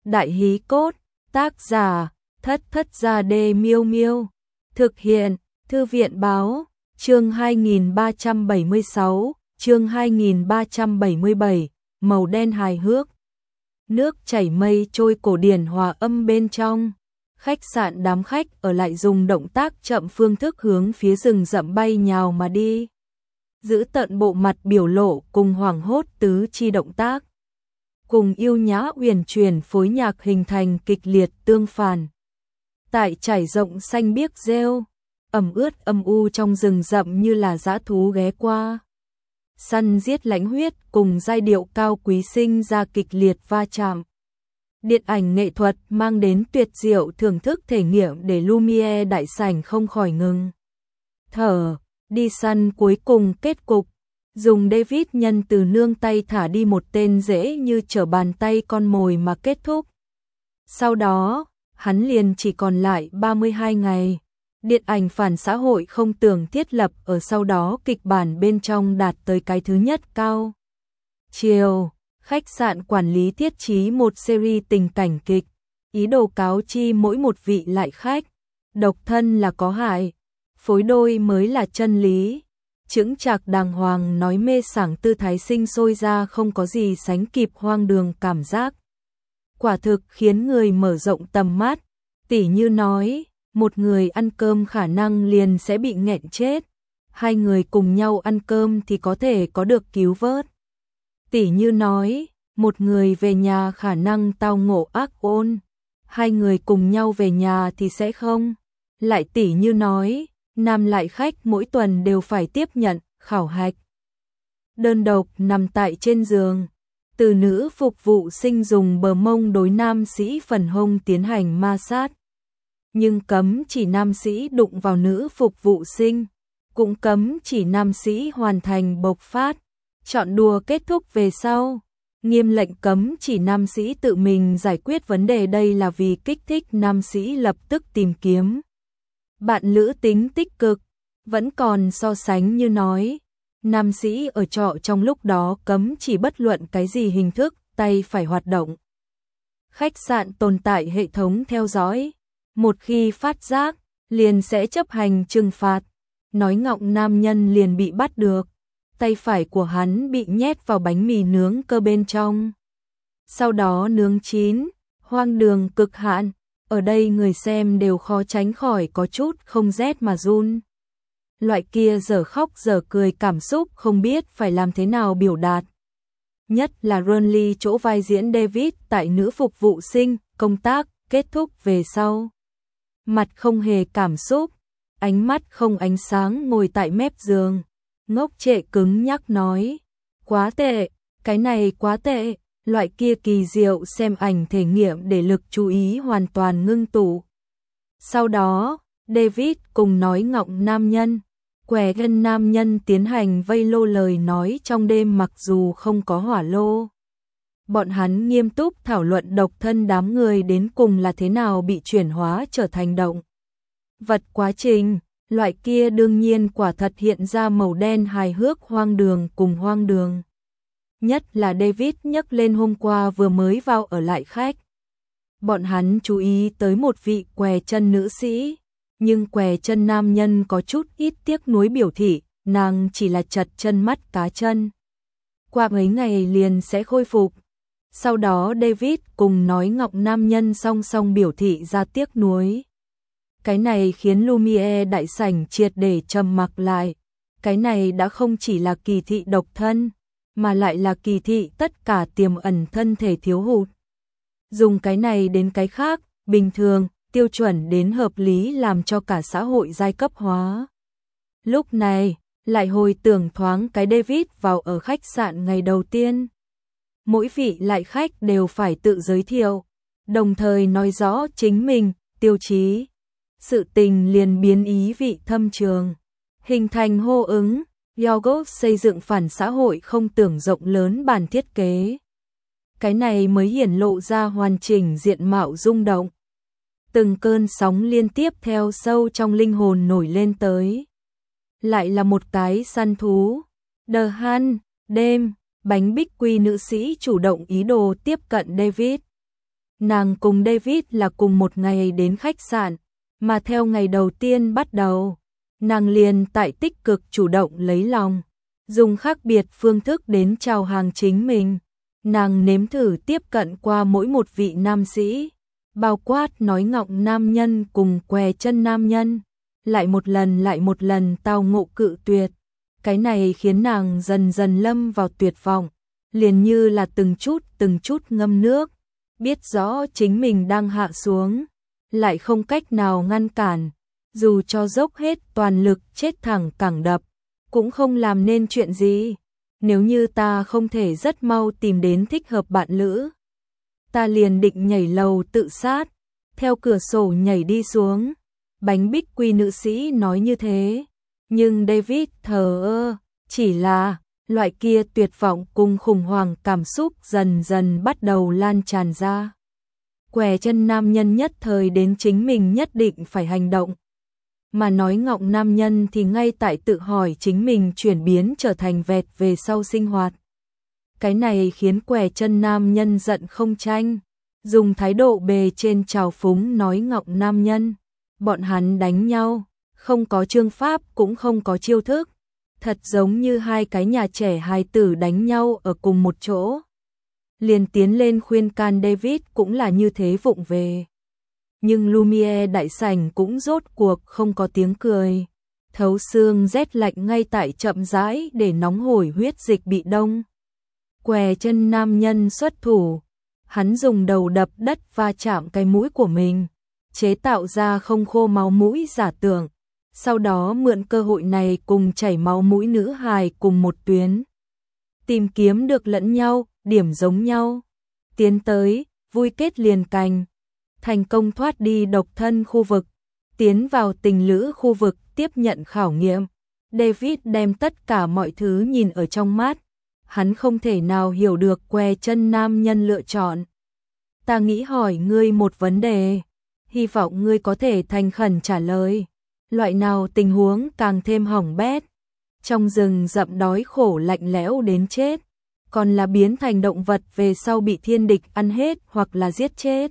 Đại hí cốt, tác giả, Thất Thất Gia Đê Miêu Miêu. Thực hiện, Thư viện báo, chương 2376, chương 2377, màu đen hài hước. Nước chảy mây trôi cổ điển hòa âm bên trong. Khách sạn đám khách ở lại dùng động tác chậm phương thức hướng phía rừng rậm bay nhào mà đi. Giữ tận bộ mặt biểu lộ cùng hoảng hốt tứ chi động tác. Cùng yêu nhã uyển chuyển phối nhạc hình thành kịch liệt tương phản. Tại trải rộng xanh biếc rêu, ẩm ướt âm u trong rừng rậm như là dã thú ghé qua. Săn giết lãnh huyết cùng giai điệu cao quý sinh ra kịch liệt va chạm. Điện ảnh nghệ thuật mang đến tuyệt diệu thưởng thức thể nghiệm để Lumiere đại sảnh không khỏi ngừng thở. Đi săn cuối cùng kết cục, dùng David nhân từ nương tay thả đi một tên dễ như trở bàn tay con mồi mà kết thúc. Sau đó, hắn liền chỉ còn lại 32 ngày. Điện ảnh phản xã hội không tưởng thiết lập ở sau đó kịch bản bên trong đạt tới cái thứ nhất cao. Chiều, khách sạn quản lý thiết trí một series tình cảnh kịch, ý đồ cáo chi mỗi một vị lại khách, độc thân là có hại, phối đôi mới là chân lý. Chững chạc đàng hoàng nói mê sảng tư thái sinh sôi ra không có gì sánh kịp hoang đường cảm giác. Quả thực khiến người mở rộng tầm mắt, tỉ như nói, một người ăn cơm khả năng liền sẽ bị nghẹn chết, hai người cùng nhau ăn cơm thì có thể có được cứu vớt. Tỉ như nói, một người về nhà khả năng tao ngộ ác ôn, hai người cùng nhau về nhà thì sẽ không. Lại tỉ như nói, nam lại khách mỗi tuần đều phải tiếp nhận khảo hạch. Đơn độc nằm tại trên giường, từ nữ phục vụ sinh dùng bờ mông đối nam sĩ phần hông tiến hành ma sát. Nhưng cấm chỉ nam sĩ đụng vào nữ phục vụ sinh, cũng cấm chỉ nam sĩ hoàn thành bộc phát. Chọn đùa kết thúc về sau, nghiêm lệnh cấm chỉ nam sĩ tự mình giải quyết vấn đề, đây là vì kích thích nam sĩ lập tức tìm kiếm bạn lữ tính tích cực. Vẫn còn so sánh như nói, nam sĩ ở trọ trong lúc đó cấm chỉ bất luận cái gì hình thức tay phải hoạt động. Khách sạn tồn tại hệ thống theo dõi, một khi phát giác liền sẽ chấp hành trừng phạt. Nói ngọng nam nhân liền bị bắt được, tay phải của hắn bị nhét vào bánh mì nướng cơ bên trong. Sau đó nướng chín, hoang đường cực hạn. Ở đây người xem đều khó tránh khỏi có chút không rét mà run. Loại kia dở khóc dở cười cảm xúc không biết phải làm thế nào biểu đạt. Nhất là Ronly chỗ vai diễn David tại nữ phục vụ sinh, công tác, kết thúc về sau. Mặt không hề cảm xúc, ánh mắt không ánh sáng ngồi tại mép giường. Ngốc trệ cứng nhắc nói, quá tệ, cái này quá tệ. Loại kia kỳ diệu xem ảnh thể nghiệm để lực chú ý hoàn toàn ngưng tụ. Sau đó, David cùng nói ngọng nam nhân, què gân nam nhân tiến hành vây lô lời nói trong đêm mặc dù không có hỏa lô. Bọn hắn nghiêm túc thảo luận độc thân đám người đến cùng là thế nào bị chuyển hóa trở thành động vật quá trình. Loại kia đương nhiên quả thật hiện ra màu đen hài hước hoang đường cùng hoang đường. Nhất là David nhắc lên hôm qua vừa mới vào ở lại khách. Bọn hắn chú ý tới một vị què chân nữ sĩ, nhưng què chân nam nhân có chút ít tiếc nuối biểu thị, nàng chỉ là chật chân mắt cá chân. Qua mấy ngày liền sẽ khôi phục. Sau đó David cùng nói ngọc nam nhân song song biểu thị ra tiếc nuối. Cái này khiến Lumiere đại sảnh triệt để trầm mặc lại. Cái này đã không chỉ là kỳ thị độc thân, mà lại là kỳ thị tất cả tiềm ẩn thân thể thiếu hụt. Dùng cái này đến cái khác, bình thường, tiêu chuẩn đến hợp lý làm cho cả xã hội giai cấp hóa. Lúc này, lại hồi tưởng thoáng cái David vào ở khách sạn ngày đầu tiên. Mỗi vị lại khách đều phải tự giới thiệu, đồng thời nói rõ chính mình, tiêu chí. Sự tình liền biến ý vị thâm trường, hình thành hô ứng. Yogurt xây dựng phản xã hội không tưởng rộng lớn bản thiết kế. Cái này mới hiển lộ ra hoàn chỉnh diện mạo rung động. Từng cơn sóng liên tiếp theo sâu trong linh hồn nổi lên tới. Lại là một cái săn thú. The Hunt, đêm, bánh bích quy nữ sĩ chủ động ý đồ tiếp cận David. Nàng cùng David là cùng một ngày đến khách sạn, mà theo ngày đầu tiên bắt đầu, nàng liền tại tích cực chủ động lấy lòng, dùng khác biệt phương thức đến chào hàng chính mình. Nàng nếm thử tiếp cận qua mỗi một vị nam sĩ, bao quát nói ngọng nam nhân cùng què chân nam nhân, lại một lần tao ngộ cự tuyệt. Cái này khiến nàng dần dần lâm vào tuyệt vọng, liền như là từng chút ngâm nước, biết rõ chính mình đang hạ xuống, lại không cách nào ngăn cản, dù cho dốc hết toàn lực chết thẳng cẳng đập, cũng không làm nên chuyện gì. Nếu như ta không thể rất mau tìm đến thích hợp bạn lữ, ta liền định nhảy lầu tự sát, theo cửa sổ nhảy đi xuống. Bánh bích quy nữ sĩ nói như thế, nhưng David thờ ơ, chỉ là loại kia tuyệt vọng cùng khủng hoảng cảm xúc dần dần bắt đầu lan tràn ra. Què chân nam nhân nhất thời đến chính mình nhất định phải hành động. Mà nói ngọng nam nhân thì ngay tại tự hỏi chính mình chuyển biến trở thành vẹt về sau sinh hoạt. Cái này khiến què chân nam nhân giận không tranh, dùng thái độ bề trên trào phúng nói ngọng nam nhân. Bọn hắn đánh nhau, không có chương pháp cũng không có chiêu thức, thật giống như hai cái nhà trẻ hài tử đánh nhau ở cùng một chỗ. Liền tiến lên khuyên can David cũng là như thế vụng về. Nhưng Lumiere đại sảnh cũng rốt cuộc không có tiếng cười. Thấu xương rét lạnh ngay tại chậm rãi để nóng hổi huyết dịch bị đông. Què chân nam nhân xuất thủ, hắn dùng đầu đập đất va chạm cái mũi của mình, chế tạo ra không khô máu mũi giả tưởng, sau đó mượn cơ hội này cùng chảy máu mũi nữ hài cùng một tuyến. Tìm kiếm được lẫn nhau, điểm giống nhau, tiến tới, vui kết liền cành, thành công thoát đi độc thân khu vực, tiến vào tình lữ khu vực tiếp nhận khảo nghiệm. David đem tất cả mọi thứ nhìn ở trong mắt, hắn không thể nào hiểu được què chân nam nhân lựa chọn. Ta nghĩ hỏi ngươi một vấn đề, hy vọng ngươi có thể thành khẩn trả lời. Loại nào tình huống càng thêm hỏng bét? Trong rừng rậm đói khổ lạnh lẽo đến chết, còn là biến thành động vật về sau bị thiên địch ăn hết hoặc là giết chết,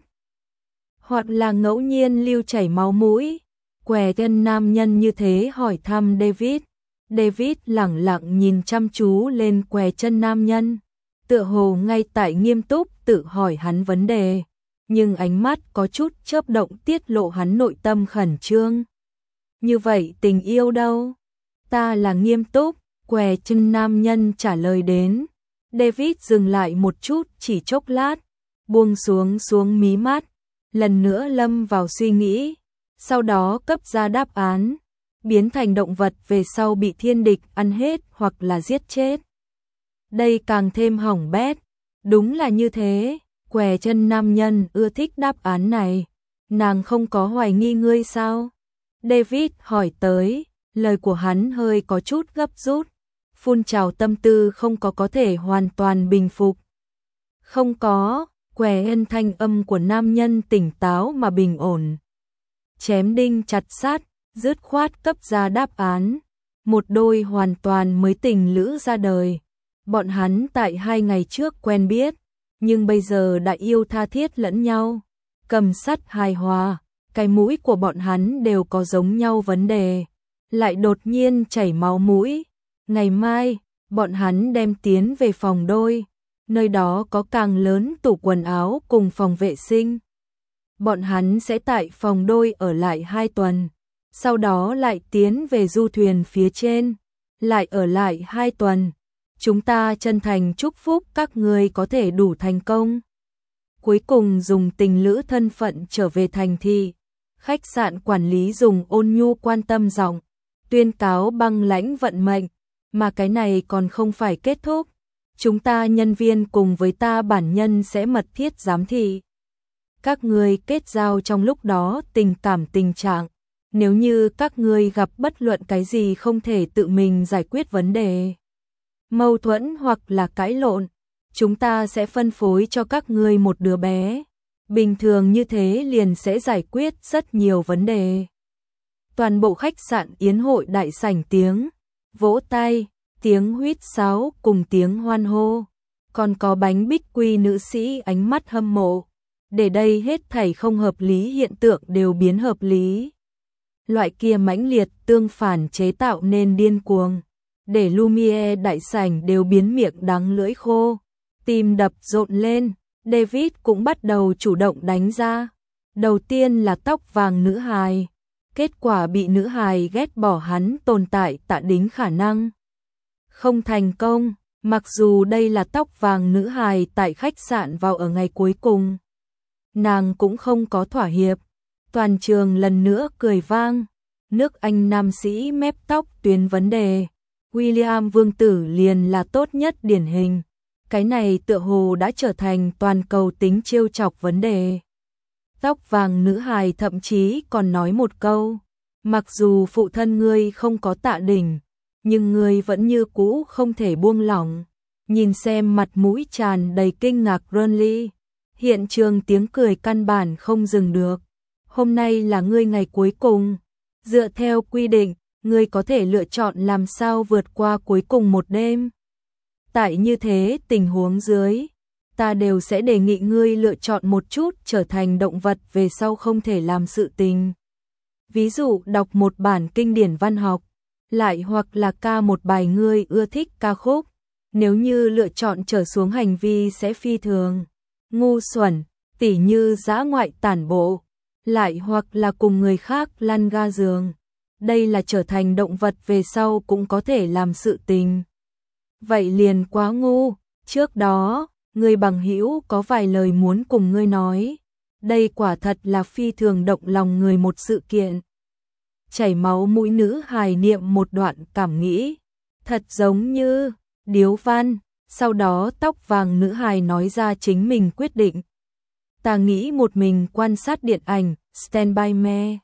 hoặc là ngẫu nhiên lưu chảy máu mũi? Què chân nam nhân như thế hỏi thăm David. David lẳng lặng nhìn chăm chú lên què chân nam nhân, tựa hồ ngay tại nghiêm túc tự hỏi hắn vấn đề, nhưng ánh mắt có chút chớp động tiết lộ hắn nội tâm khẩn trương. Như vậy tình yêu đâu? Ta là nghiêm túc, què chân nam nhân trả lời đến. David dừng lại một chút chỉ chốc lát, buông xuống mí mắt, lần nữa lâm vào suy nghĩ, sau đó cấp ra đáp án. Biến thành động vật về sau bị thiên địch ăn hết hoặc là giết chết. Đây càng thêm hỏng bét. Đúng là như thế, què chân nam nhân ưa thích đáp án này. Nàng không có hoài nghi ngươi sao? David hỏi tới, lời của hắn hơi có chút gấp rút, phun trào tâm tư không có thể hoàn toàn bình phục. Không có, què ân thanh âm của nam nhân tỉnh táo mà bình ổn. Chém đinh chặt sát, dứt khoát cấp ra đáp án. Một đôi hoàn toàn mới tình lữ ra đời. Bọn hắn tại 2 ngày trước quen biết, nhưng bây giờ đã yêu tha thiết lẫn nhau. Cầm sắt hài hòa, cái mũi của bọn hắn đều có giống nhau vấn đề, lại đột nhiên chảy máu mũi. Ngày mai, bọn hắn đem tiến về phòng đôi, nơi đó có càng lớn tủ quần áo cùng phòng vệ sinh. Bọn hắn sẽ tại phòng đôi ở lại 2 tuần, sau đó lại tiến về du thuyền phía trên, lại ở lại 2 tuần. Chúng ta chân thành chúc phúc các ngươi có thể đủ thành công. Cuối cùng dùng tình lữ thân phận trở về thành thị. Khách sạn quản lý dùng ôn nhu quan tâm giọng tuyên cáo băng lãnh vận mệnh, mà cái này còn không phải kết thúc. Chúng ta nhân viên cùng với ta bản nhân sẽ mật thiết giám thị các ngươi kết giao trong lúc đó tình cảm tình trạng. Nếu như các ngươi gặp bất luận cái gì không thể tự mình giải quyết vấn đề, mâu thuẫn hoặc là cãi lộn, chúng ta sẽ phân phối cho các ngươi một đứa bé. Bình thường như thế liền sẽ giải quyết rất nhiều vấn đề. Toàn bộ khách sạn yến hội đại sảnh tiếng vỗ tay, tiếng huýt sáo cùng tiếng hoan hô. Còn có bánh bích quy nữ sĩ ánh mắt hâm mộ. để đây hết thảy không hợp lý hiện tượng đều biến hợp lý. Loại kia mãnh liệt tương phản chế tạo nên điên cuồng, để Lumiere đại sảnh đều biến miệng đắng lưỡi khô, tim đập rộn lên. David cũng bắt đầu chủ động đánh ra. Đầu tiên là tóc vàng nữ hài, kết quả bị nữ hài ghét bỏ hắn tồn tại tạ đính khả năng. Không thành công, mặc dù đây là tóc vàng nữ hài tại khách sạn vào ở ngày cuối cùng. Nàng cũng không có thỏa hiệp, toàn trường lần nữa cười vang. Nước Anh nam sĩ mép tóc tuyến vấn đề, William vương tử liền là tốt nhất điển hình. Cái này tựa hồ đã trở thành toàn cầu tính trêu chọc vấn đề. Tóc vàng nữ hài thậm chí còn nói một câu, mặc dù phụ thân ngươi không có tạ đỉnh, nhưng ngươi vẫn như cũ không thể buông lỏng. Nhìn xem mặt mũi tràn đầy kinh ngạc Burnley, hiện trường tiếng cười căn bản không dừng được. Hôm nay là ngươi ngày cuối cùng, dựa theo quy định, ngươi có thể lựa chọn làm sao vượt qua cuối cùng một đêm. Tại như thế tình huống dưới, ta đều sẽ đề nghị ngươi lựa chọn một chút trở thành động vật về sau không thể làm sự tình. Ví dụ đọc một bản kinh điển văn học, lại hoặc là ca một bài ngươi ưa thích ca khúc. Nếu như lựa chọn trở xuống hành vi sẽ phi thường ngu xuẩn, tỉ như dã ngoại tản bộ, lại hoặc là cùng người khác lăn ga giường. Đây là trở thành động vật về sau cũng có thể làm sự tình. Vậy liền quá ngu. Trước đó, người bằng hữu có vài lời muốn cùng ngươi nói. Đây quả thật là phi thường động lòng người một sự kiện. Chảy máu mũi nữ hài niệm một đoạn cảm nghĩ, thật giống như điếu văn. Sau đó tóc vàng nữ hài nói ra chính mình quyết định. Ta nghĩ một mình quan sát điện ảnh, Stand By Me.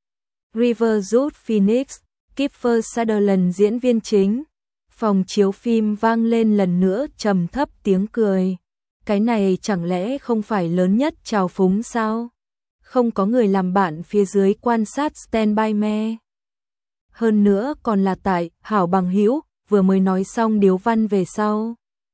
River Ruth Phoenix, Kiefer Sutherland diễn viên chính. Phòng chiếu phim vang lên lần nữa trầm thấp tiếng cười. Cái này chẳng lẽ không phải lớn nhất trào phúng sao? Không có người làm bạn phía dưới quan sát Stand By Me. Hơn nữa còn là tại hảo bằng hữu vừa mới nói xong điếu văn về sau.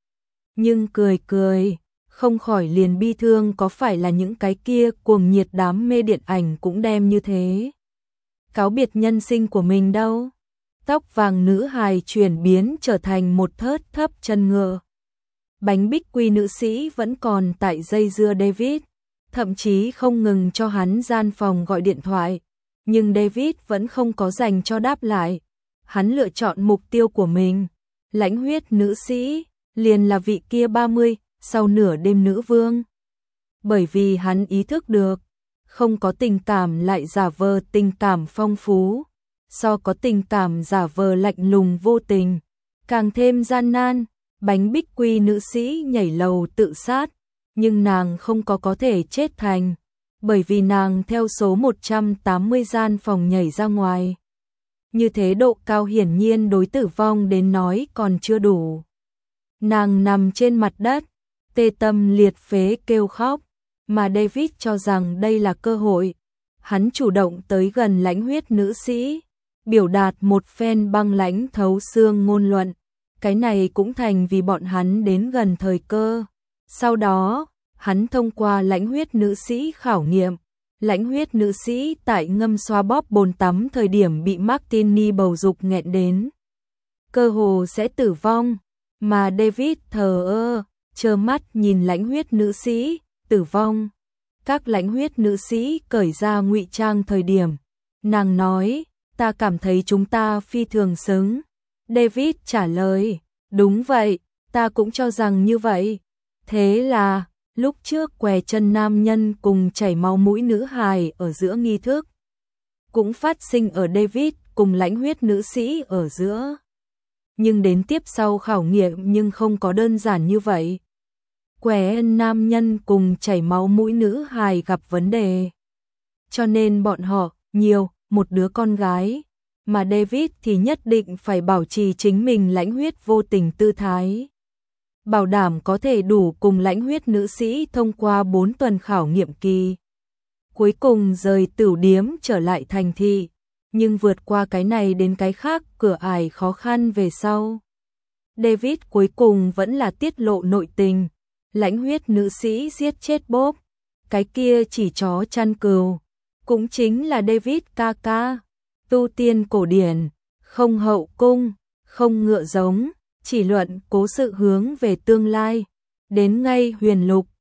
Nhưng cười, không khỏi liền bi thương, có phải là những cái kia cuồng nhiệt đám mê điện ảnh cũng đem như thế cáo biệt nhân sinh của mình đâu. Tóc vàng nữ hài chuyển biến trở thành một thớt thấp chân ngựa. Bánh bích quy nữ sĩ vẫn còn tại dây dưa David, thậm chí không ngừng cho hắn gian phòng gọi điện thoại, nhưng David vẫn không có dành cho đáp lại. Hắn lựa chọn mục tiêu của mình, lãnh huyết nữ sĩ, liền là vị kia 30 sau nửa đêm nữ vương. Bởi vì hắn ý thức được, không có tình cảm lại giả vờ tình cảm phong phú, so có tình cảm giả vờ lạnh lùng vô tình, càng thêm gian nan. Bánh bích quy nữ sĩ nhảy lầu tự sát, nhưng nàng không có thể chết thành, bởi vì nàng theo số 180 gian phòng nhảy ra ngoài. Như thế độ cao hiển nhiên đối tử vong đến nói còn chưa đủ. Nàng nằm trên mặt đất, tê tâm liệt phế kêu khóc, mà David cho rằng đây là cơ hội. Hắn chủ động tới gần lãnh huyết nữ sĩ, biểu đạt một phen băng lãnh thấu xương ngôn luận. Cái này cũng thành vì bọn hắn đến gần thời cơ. Sau đó, hắn thông qua lãnh huyết nữ sĩ khảo nghiệm. Lãnh huyết nữ sĩ tại ngâm xoa bóp bồn tắm thời điểm bị Martini bầu dục nghẹn đến cơ hồ sẽ tử vong, mà David thờ ơ, trơ mắt nhìn lãnh huyết nữ sĩ tử vong. Các lãnh huyết nữ sĩ cởi ra ngụy trang thời điểm, nàng nói, ta cảm thấy chúng ta phi thường xứng. David trả lời, đúng vậy, ta cũng cho rằng như vậy. Thế là, lúc trước què chân nam nhân cùng chảy máu mũi nữ hài ở giữa nghi thức, cũng phát sinh ở David cùng lãnh huyết nữ sĩ ở giữa. Nhưng đến tiếp sau khảo nghiệm nhưng không có đơn giản như vậy. Què nam nhân cùng chảy máu mũi nữ hài gặp vấn đề, cho nên bọn họ nhiều một đứa con gái, mà David thì nhất định phải bảo trì chính mình lãnh huyết vô tình tư thái, bảo đảm có thể đủ cùng lãnh huyết nữ sĩ thông qua 4 tuần khảo nghiệm kỳ. Cuối cùng rời tửu điếm trở lại thành thị, nhưng vượt qua cái này đến cái khác cửa ải khó khăn về sau. David cuối cùng vẫn là tiết lộ nội tình, lãnh huyết nữ sĩ giết chết Bob. cái kia chỉ chó chăn cừu, cũng chính là David Kaka, tu tiên cổ điển, không hậu cung, không ngựa giống, chỉ luận cố sự hướng về tương lai, đến ngay huyền lục,